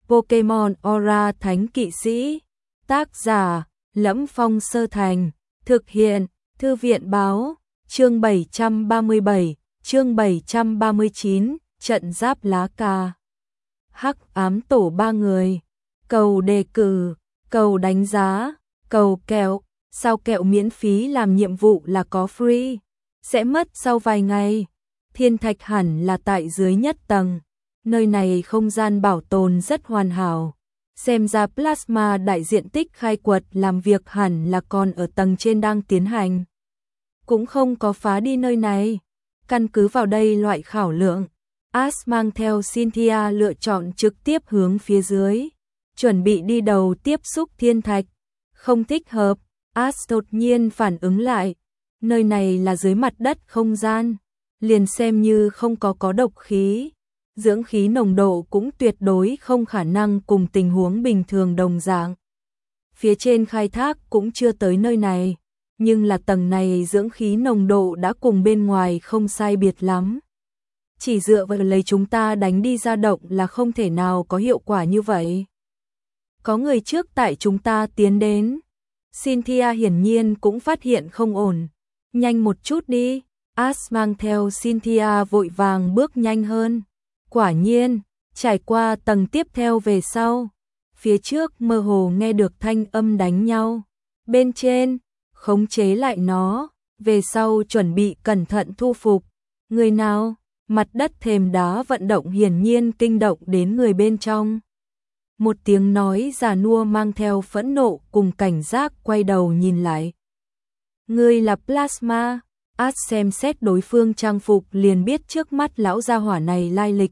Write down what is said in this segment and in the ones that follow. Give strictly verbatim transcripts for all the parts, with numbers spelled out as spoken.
Pokemon Aura Thánh Kỵ Sĩ. Tác giả: Lẫm Phong Sơ Thành. Thực hiện: Thư viện báo. Chương bảy trăm ba mươi bảy, chương bảy trăm ba mươi chín, trận giáp lá cà. Hắc ám tổ ba người. Cầu đề cử, cầu đánh giá, cầu kẹo. Sao kẹo miễn phí làm nhiệm vụ là có free. Sẽ mất sau vài ngày. Thiên thạch hẳn là tại dưới nhất tầng. Nơi này không gian bảo tồn rất hoàn hảo. Xem ra plasma đại diện tích khai quật làm việc hẳn là còn ở tầng trên đang tiến hành. Cũng không có phá đi nơi này. Căn cứ vào đây loại khảo lượng, Ash mang theo Cynthia lựa chọn trực tiếp hướng phía dưới. Chuẩn bị đi đầu tiếp xúc thiên thạch. Không thích hợp, Ash đột nhiên phản ứng lại. Nơi này là dưới mặt đất không gian. Liền xem như không có có độc khí. Dưỡng khí nồng độ cũng tuyệt đối không khả năng cùng tình huống bình thường đồng dạng. Phía trên khai thác cũng chưa tới nơi này, nhưng là tầng này dưỡng khí nồng độ đã cùng bên ngoài không sai biệt lắm. Chỉ dựa vào lấy chúng ta đánh đi ra động là không thể nào có hiệu quả như vậy. Có người trước tại chúng ta tiến đến. Cynthia hiển nhiên cũng phát hiện không ổn. Nhanh một chút đi. Ash mang theo Cynthia vội vàng bước nhanh hơn. Quả nhiên, trải qua tầng tiếp theo về sau, phía trước mơ hồ nghe được thanh âm đánh nhau. Bên trên, khống chế lại nó, về sau chuẩn bị cẩn thận thu phục. Người nào? Mặt đất thềm đá vận động hiển nhiên kinh động đến người bên trong. Một tiếng nói già nua mang theo phẫn nộ cùng cảnh giác quay đầu nhìn lại. Ngươi là Plasma. Ash xem xét đối phương trang phục liền biết trước mắt lão gia hỏa này lai lịch.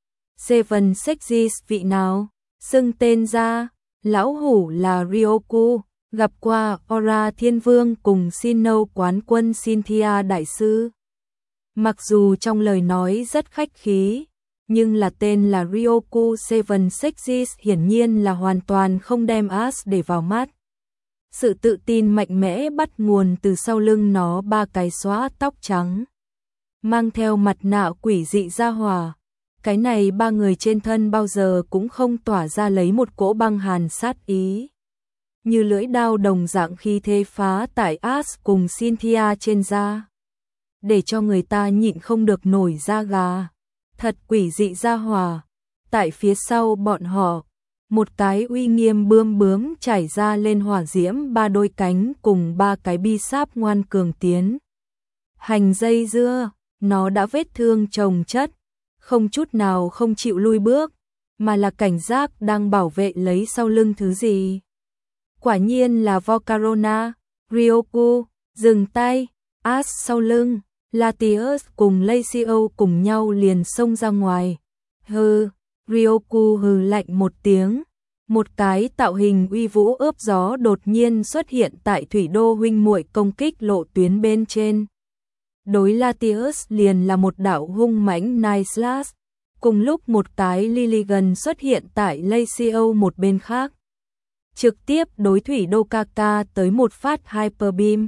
Seven Sexes vị nào? Xưng tên ra, lão hủ là Ryoku, gặp qua Aura Thiên Vương cùng Sinnoh quán quân Cynthia đại sư. Mặc dù trong lời nói rất khách khí, nhưng là tên là Ryoku Seven Sexes hiển nhiên là hoàn toàn không đem Ash để vào mắt. Sự tự tin mạnh mẽ bắt nguồn từ sau lưng nó ba cái xóa tóc trắng. Mang theo mặt nạ quỷ dị ra hỏa. Cái này ba người trên thân bao giờ cũng không tỏa ra lấy một cỗ băng hàn sát ý. Như lưỡi đao đồng dạng khi thế phá tại Ash cùng Cynthia trên da. Để cho người ta nhịn không được nổi da gà. Thật quỷ dị ra hỏa. Tại phía sau bọn họ, một cái uy nghiêm bươm bướm trải ra lên hỏa diễm ba đôi cánh cùng ba cái bi sáp ngoan cường tiến. Hành dây dưa, nó đã vết thương chồng chất, không chút nào không chịu lui bước, mà là cảnh giác đang bảo vệ lấy sau lưng thứ gì. Quả nhiên là Volcarona. Ryoku, dừng tay. Ash sau lưng, Latios cùng Lacio cùng nhau liền xông ra ngoài. Hừ. Ryoku hừ lạnh một tiếng, một cái tạo hình uy vũ ướp gió đột nhiên xuất hiện tại thủy đô huynh muội công kích lộ tuyến bên trên. Đối Latios liền là một đạo hung mãnh Night Slash, cùng lúc một cái Lilligan xuất hiện tại Lacio một bên khác. Trực tiếp đối thủy đô Kaka tới một phát Hyper Beam.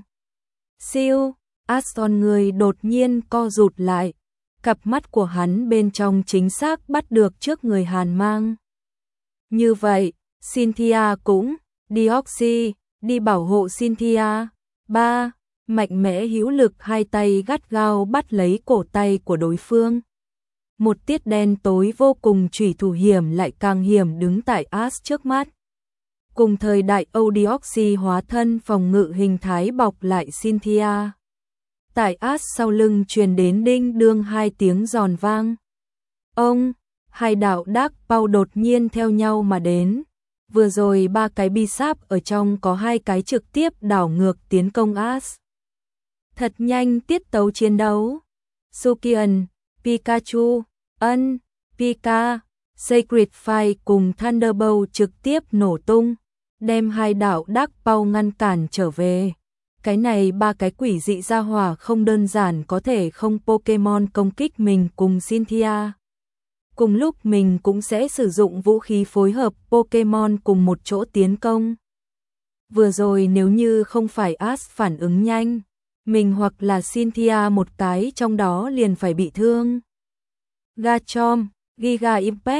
Siêu, Aston người đột nhiên co rụt lại. Cặp mắt của hắn bên trong chính xác bắt được trước người hàn mang. Như vậy, Cynthia cũng, Deoxy, đi bảo hộ Cynthia. Ba, mạnh mẽ hữu lực hai tay gắt gao bắt lấy cổ tay của đối phương. Một tiết đen tối vô cùng chủy thủ hiểm lại càng hiểm đứng tại Ash trước mắt. Cùng thời đại Âu Deoxy hóa thân phòng ngự hình thái bọc lại Cynthia. Tại Ash sau lưng truyền đến đinh đương hai tiếng giòn vang. Ông, hai đạo đắc bao đột nhiên theo nhau mà đến. Vừa rồi ba cái bi sáp ở trong có hai cái trực tiếp đảo ngược tiến công Ash. Thật nhanh tiết tấu chiến đấu. Sukian, Pikachu, Ân, Pika, Sacred Fire cùng Thunderbolt trực tiếp nổ tung, đem hai đạo đắc bao ngăn cản trở về. Cái này ba cái quỷ dị ra hỏa không đơn giản có thể không Pokemon công kích mình cùng Cynthia. Cùng lúc mình cũng sẽ sử dụng vũ khí phối hợp Pokemon cùng một chỗ tiến công. Vừa rồi nếu như không phải Ash phản ứng nhanh, mình hoặc là Cynthia một cái trong đó liền phải bị thương. Garchomp, Giga Impact,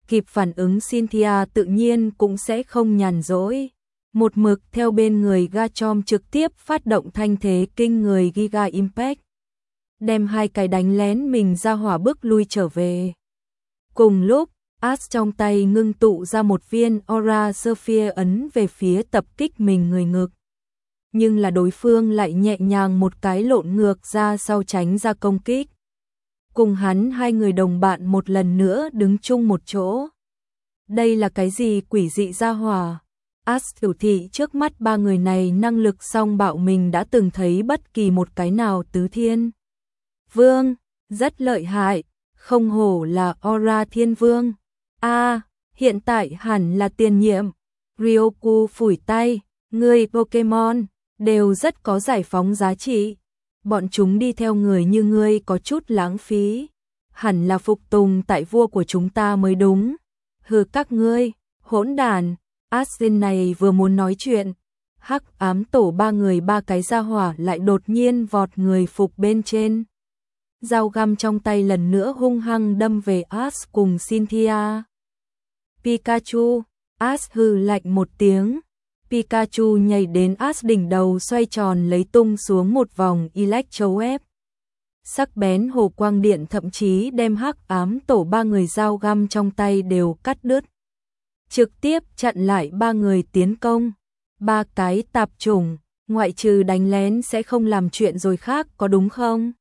kịp phản ứng Cynthia tự nhiên cũng sẽ không nhàn rỗi. Một mực theo bên người Garchomp trực tiếp phát động thanh thế kinh người Giga Impact. Đem hai cái đánh lén mình ra hỏa bước lui trở về. Cùng lúc, Ash trong tay ngưng tụ ra một viên Aura Sphere ấn về phía tập kích mình người ngực. Nhưng là đối phương lại nhẹ nhàng một cái lộn ngược ra sau tránh ra công kích. Cùng hắn hai người đồng bạn một lần nữa đứng chung một chỗ. Đây là cái gì quỷ dị ra hỏa? Ash tiểu thị trước mắt ba người này năng lực song bạo mình đã từng thấy bất kỳ một cái nào tứ thiên. Vương, rất lợi hại, không hổ là Aura Thiên Vương. A, à, hiện tại hẳn là tiền nhiệm. Ryoku phủi tay, người Pokemon đều rất có giải phóng giá trị. Bọn chúng đi theo người như ngươi có chút lãng phí. Hẳn là phục tùng tại vua của chúng ta mới đúng. Hừ các ngươi, hỗn đàn. Astin này vừa muốn nói chuyện. Hắc ám tổ ba người ba cái ra hỏa lại đột nhiên vọt người phục bên trên. Dao găm trong tay lần nữa hung hăng đâm về Ash cùng Cynthia. Pikachu, Ash hừ lạnh một tiếng. Pikachu nhảy đến Ash đỉnh đầu xoay tròn lấy tung xuống một vòng Electro Web. Sắc bén hồ quang điện thậm chí đem hắc ám tổ ba người dao găm trong tay đều cắt đứt. Trực tiếp chặn lại ba người tiến công. Ba cái tạp chủng, ngoại trừ đánh lén sẽ không làm chuyện rồi khác có đúng không?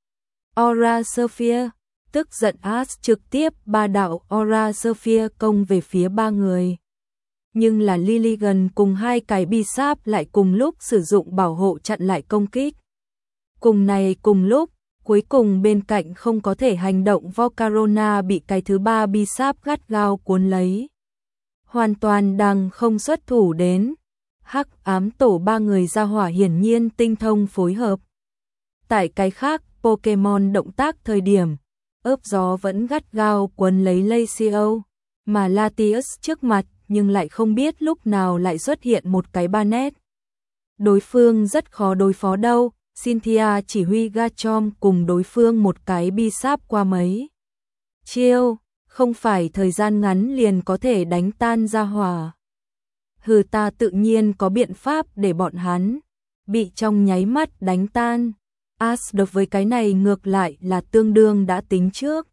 Aura Sphere, tức giận Ash trực tiếp ba đạo Aura Sphere công về phía ba người. Nhưng là Lilligan cùng hai cái bi sáp lại cùng lúc sử dụng bảo hộ chặn lại công kích. Cùng này cùng lúc, cuối cùng bên cạnh không có thể hành động Volcarona bị cái thứ ba bi sáp gắt gao cuốn lấy. Hoàn toàn đang không xuất thủ đến. Hắc ám tổ ba người ra hỏa hiển nhiên tinh thông phối hợp. Tại cái khác, Pokemon động tác thời điểm, ớp gió vẫn gắt gao quấn lấy Lacio, mà Latios trước mặt nhưng lại không biết lúc nào lại xuất hiện một cái ba nét. Đối phương rất khó đối phó đâu, Cynthia chỉ huy Garchomp cùng đối phương một cái bi sáp qua mấy chiêu, không phải thời gian ngắn liền có thể đánh tan ra hỏa. Hừ ta tự nhiên có biện pháp để bọn hắn bị trong nháy mắt đánh tan. Ash đối với cái này ngược lại là tương đương đã tính trước.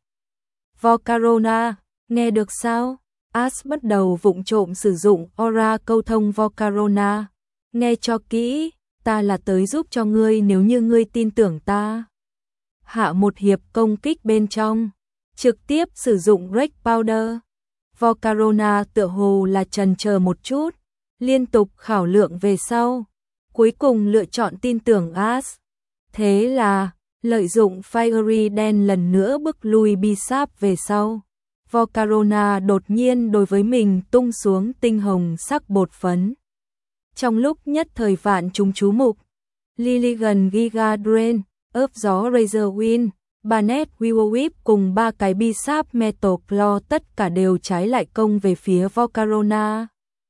Volcarona, nghe được sao? Ash bắt đầu vụng trộm sử dụng Aura câu thông Volcarona. Nghe cho kỹ, ta là tới giúp cho ngươi nếu như ngươi tin tưởng ta. Hạ một hiệp công kích bên trong, trực tiếp sử dụng Red Powder. Volcarona tựa hồ là chần chờ một chút, liên tục khảo lượng về sau, cuối cùng lựa chọn tin tưởng Ash. Thế là, lợi dụng Fiery đen lần nữa bức lui Bisap về sau. Volcarona đột nhiên đối với mình tung xuống tinh hồng sắc bột phấn. Trong lúc nhất thời vạn chúng chú mục, Lilligan Giga Drain, ớp gió Razor Wind, Barnet Will Whip cùng ba cái Bisap Metal Claw tất cả đều trái lại công về phía Volcarona.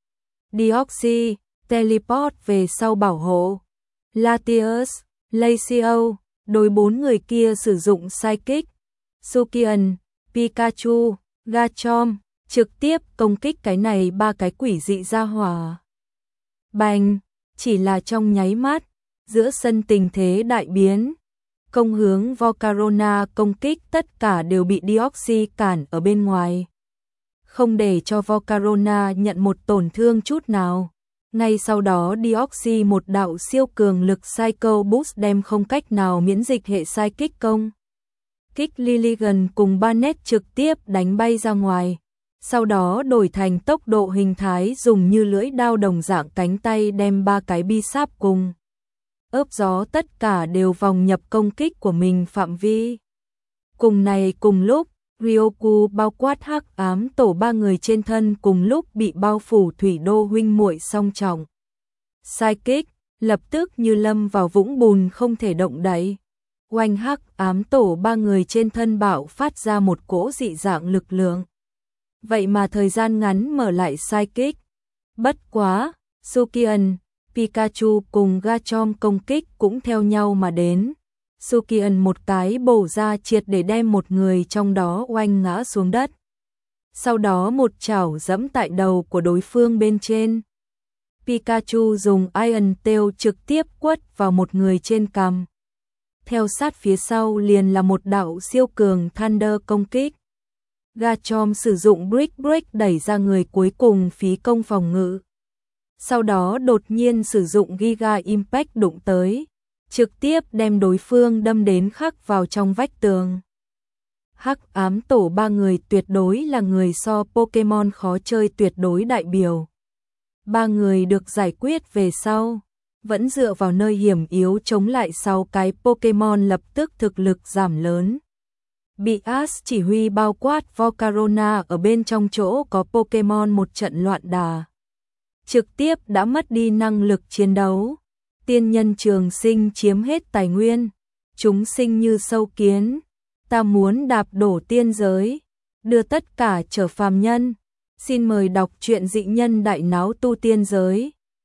Deoxy, Teleport về sau bảo hộ. Latios, Lacio, đối bốn người kia sử dụng Psychic, Sukian, Pikachu, Garchomp, trực tiếp công kích cái này ba cái quỷ dị ra hỏa. Bành, chỉ là trong nháy mắt, giữa sân tình thế đại biến. Công hướng Volcarona công kích tất cả đều bị Deoxy cản ở bên ngoài. Không để cho Volcarona nhận một tổn thương chút nào. Ngay sau đó Deoxy một đạo siêu cường lực Psycho Boost đem không cách nào miễn dịch hệ Psychic công. Kích Lilligan cùng Barnet trực tiếp đánh bay ra ngoài. Sau đó đổi thành tốc độ hình thái dùng như lưỡi đao đồng dạng cánh tay đem ba cái Bisap cùng. Ớp gió tất cả đều vòng nhập công kích của mình phạm vi. Cùng này cùng lúc, Ryoku bao quát hắc ám tổ ba người trên thân cùng lúc bị bao phủ thủy đô huynh muội song trọng. Psychic, lập tức như lâm vào vũng bùn không thể động đậy. Oanh hắc ám tổ ba người trên thân bạo phát ra một cỗ dị dạng lực lượng. Vậy mà thời gian ngắn mở lại Psychic. Bất quá, Sukian, Pikachu cùng Garchomp công kích cũng theo nhau mà đến. Sukian một cái bổ ra triệt để đem một người trong đó oanh ngã xuống đất. sau đó một chảo giẫm tại đầu của đối phương bên trên. Pikachu dùng Iron Tail trực tiếp quất vào một người trên cằm. Theo sát phía sau liền là một đạo siêu cường Thunder công kích. Garchomp sử dụng Brick Break đẩy ra người cuối cùng phí công phòng ngự. Sau đó đột nhiên sử dụng Giga Impact đụng tới, trực tiếp đem đối phương đâm đến khắc vào trong vách tường. Hắc ám tổ ba người tuyệt đối là người so Pokemon khó chơi tuyệt đối đại biểu. Ba người được giải quyết về sau, vẫn dựa vào nơi hiểm yếu chống lại sau cái Pokemon lập tức thực lực giảm lớn. Bị Ash chỉ huy bao quát Volcarona ở bên trong chỗ có Pokemon một trận loạn đà. Trực tiếp đã mất đi năng lực chiến đấu. Tiên nhân trường sinh chiếm hết tài nguyên. Chúng sinh như sâu kiến. Ta muốn đạp đổ tiên giới. Đưa tất cả trở phàm nhân. Xin mời đọc truyện Dị Nhân Đại Náo Tu Tiên Giới.